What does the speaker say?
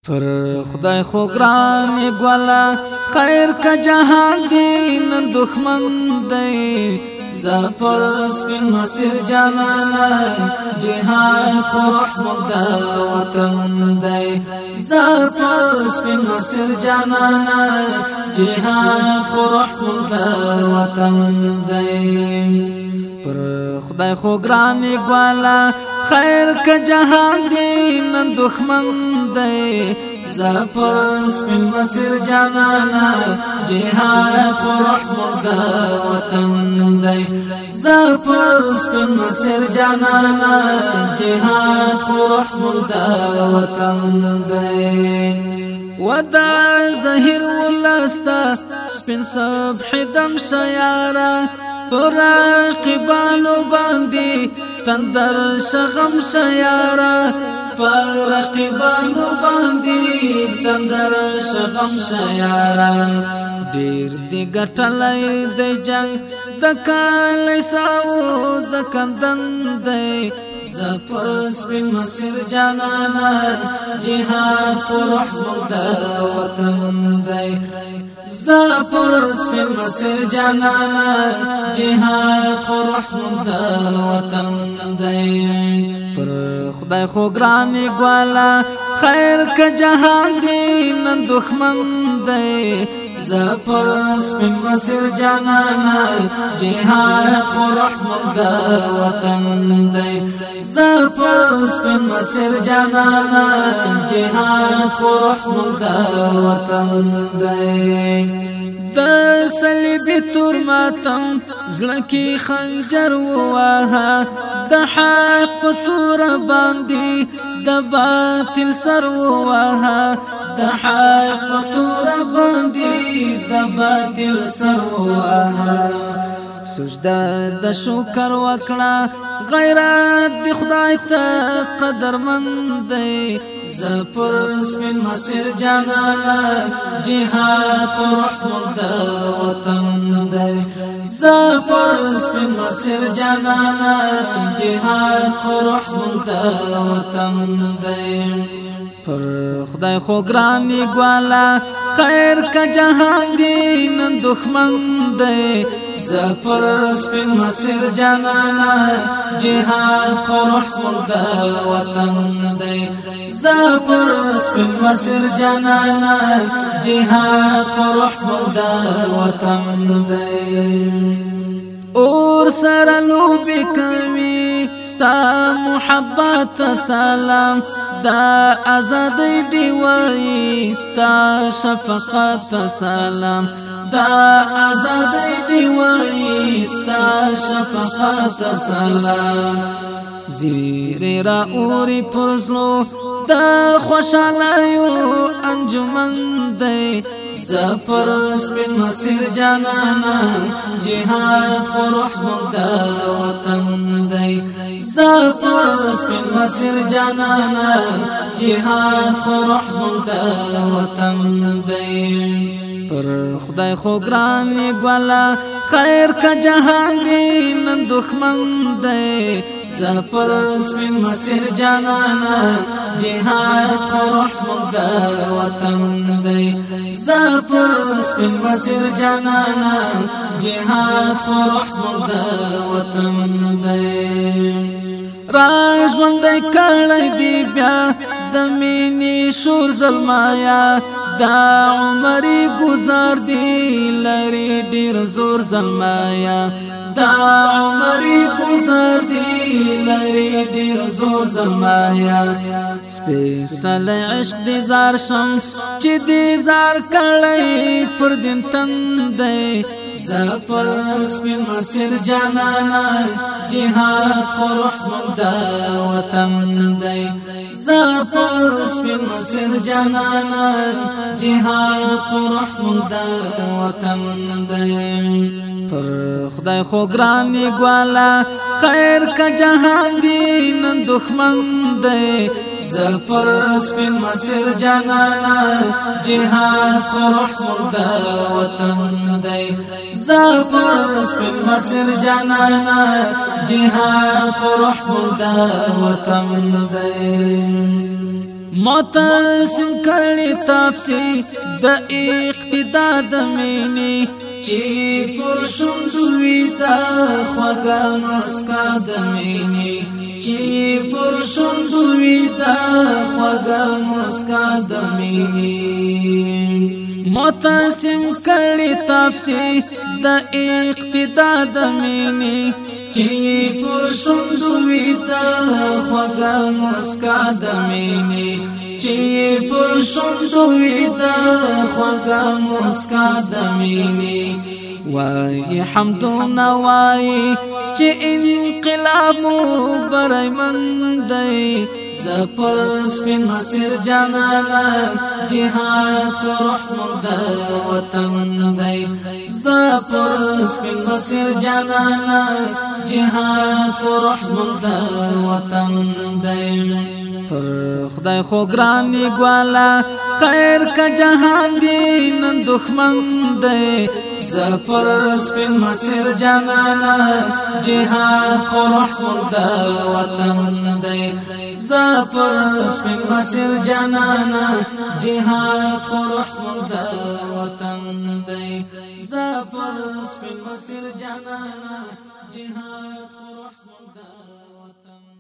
پر خدای خو ګران ګوالا خیر کا جهان دین دښمن دی زفر سپین مسیر جانانا جهاد خو رحمت وطن دی زفر سپین مسیر جانانا جهاد خو رحمت وطن دی پر خدای خو ګران ګوالا خیر کا جهان دین دښمن دی زفر سپین مسیر جانانا جهاد خو رحمت وطن دی زفر سپین مسیر جانانا جهاد خو رحمت وطن دی ودا زهر ولستا سپین صبح دم شیارا پراقبانو باندی تندر شغم شیارا پراقبانو باندی تندر شغم شیارا دیر دی گٹلی دی جنگ دکالی ساو زکندن دی زفر سپین مسیر جانانا جهاد خو رحمت وطن دی زفر سپین مسیر جانانا جهاد خو رحمت وطن دی پر خدای خو ګران ګوالا خیر کا جهان دین دښمن دی زفر سپین مسیر جانانا جهاد خو رحمت وطن دی زفر سپین مسیر جانانا جهاد خو رحمت وطن دی د صلیبی تور ماتم زلکی خنجر وواها د حق تور باندې د باطل سر وواها د حق تور باندې د باطل سر وواها سجده د شکر وکړه غیرت د خدای ته قدرمند دی زفر سپین مسیر جانانا جهاد خو رحمت وطن دی زفر سپین مسیر جانانا جهاد خو رحمت وطن دی پر خدای خو ګران ګوالا خیر کا جهان دین دښمن دی زفر سپین مسیر جانانا جهاد خو رحمت وطن دی زفر سپین مسیر جانانا جهاد خو رحمت وطن دی اور سره لوبې کوي ستا محبت سلام دا آزادی دیوی ستا شفقت سلام دا آزادی دیوی ستا شفقت سلام زیر را اوری پرزلو دا خوشالایو انجمن دی زفر سپین مسیر جانانا جهاد خو رحمت وطن دی زفر سپین مسیر جانانا جهاد خو رحمت وطن دی پر خدای خو ګران ګوالا خیر کا جهان دین دښمن دی زفر سپین مسیر جانانا جهاد خو رحمت وطن دی زفر سپین مسیر جانانا جهاد خو رحمت وطن دی راج وندای کړی دی بیا د مینې شور زلمایا دا عمرې گزار دی لري ډیر زور زلمایا دا عمرې گزار دی لري ډیر زور زلمایا سپیڅل عشق دی زار شم چې دی زار کړی پر دین تن دی زفر سپین مسیر جانانا جهاد خو رحمت وطن دی زفر سپین مسیر جانانا جهاد خو رحمت وطن دی پر خدای خو ګران ګوالا خیر کا جهان دین دښمن دی زفر سپین مسیر جانانا جهاد خو رحمت وطن دی زفر سپین مسیر جانانا جهاد خو رحمت وطن دی معتصم کړي تاپسي د اقتدا د مینې چې پر شونډو وي د خوږه مسکا د مینې چې پر شونډو وي د خوږه مسکا د مینې معتصم کړي تاپسي د اقتدا د مینې چې پر شونډو وي د خوږه مسکا د مینې چې پر شونډو وي د خوږه مسکا د مینې وای حمدونه وای چې انقلاب مو برایمن دی زپر سپین مسیر جانانا جهاد خروح زمون د وطن دی زپر سپین مسیر جانانا جهاد خروح زمون د وطن دی پر خدای خو ګرانی ګوالا خیر کا جهان دی نن دښمن دی زپر سپین مسیر جانانا جهاد خروح زمون د وطن دی زپر سپین مسیر جانانا جهاد خروح زمون د وطن دی زپر سپین مسیر جانانا جهاد خروح زمون د وطن